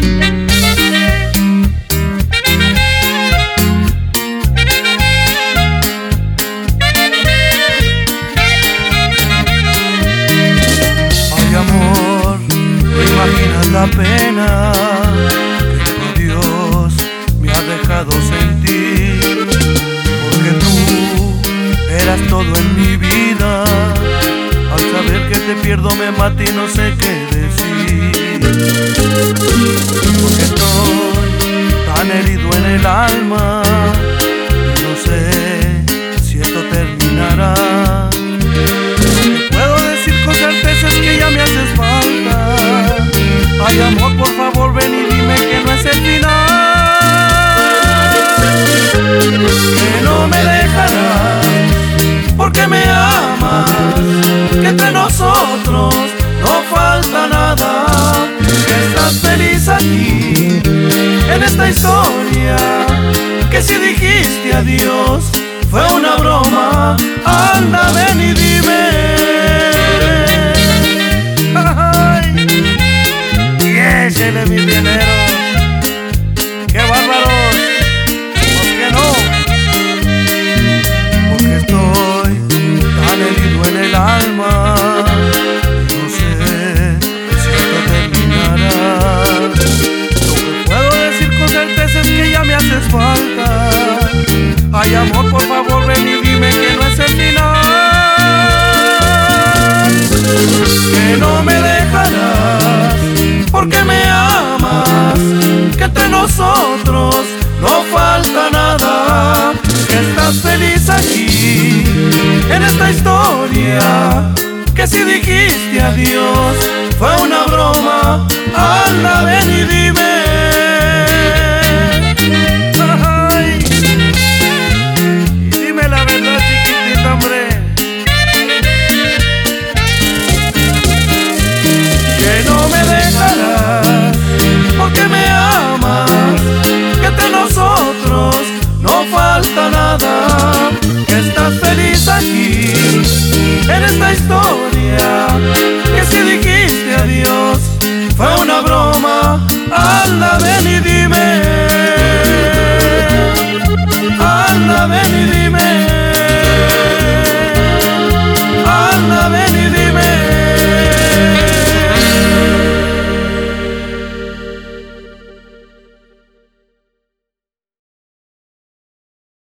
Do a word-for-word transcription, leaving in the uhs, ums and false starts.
La pena que tu Dios me ha dejado sentir, porque tú eras todo en mi vida. Al saber que te pierdo me mata y no sé qué decir, porque estoy tan herido en el alma y no sé si esto terminará. Te puedo decir con certeza es que ya me haces falta. Ay, amor, por favor, ven y dime que no es el final, que no me dejarás, porque me amas, que entre nosotros no falta nada, que estás feliz aquí, en esta historia, que si dijiste adiós fue una broma. Anda, ven y dime. Échele mi dinero, qué bárbaros, ¿por qué no? Porque estoy tan herido en el alma, no sé si esto terminará. Lo que puedo decir con certeza es que ya me haces falta. Ay, amor, por favor, ven y dime que no es el final, que no me dejarás, porque me amas, que entre nosotros no falta nada, que estás feliz aquí, en esta historia, que si dijiste adiós fue una broma. Anda, ven y dime. Ay, y dime la verdad, chiquitita, hombre, que no me dejarás, porque me amas, que entre nosotros no falta nada, que estás feliz aquí, en esta historia.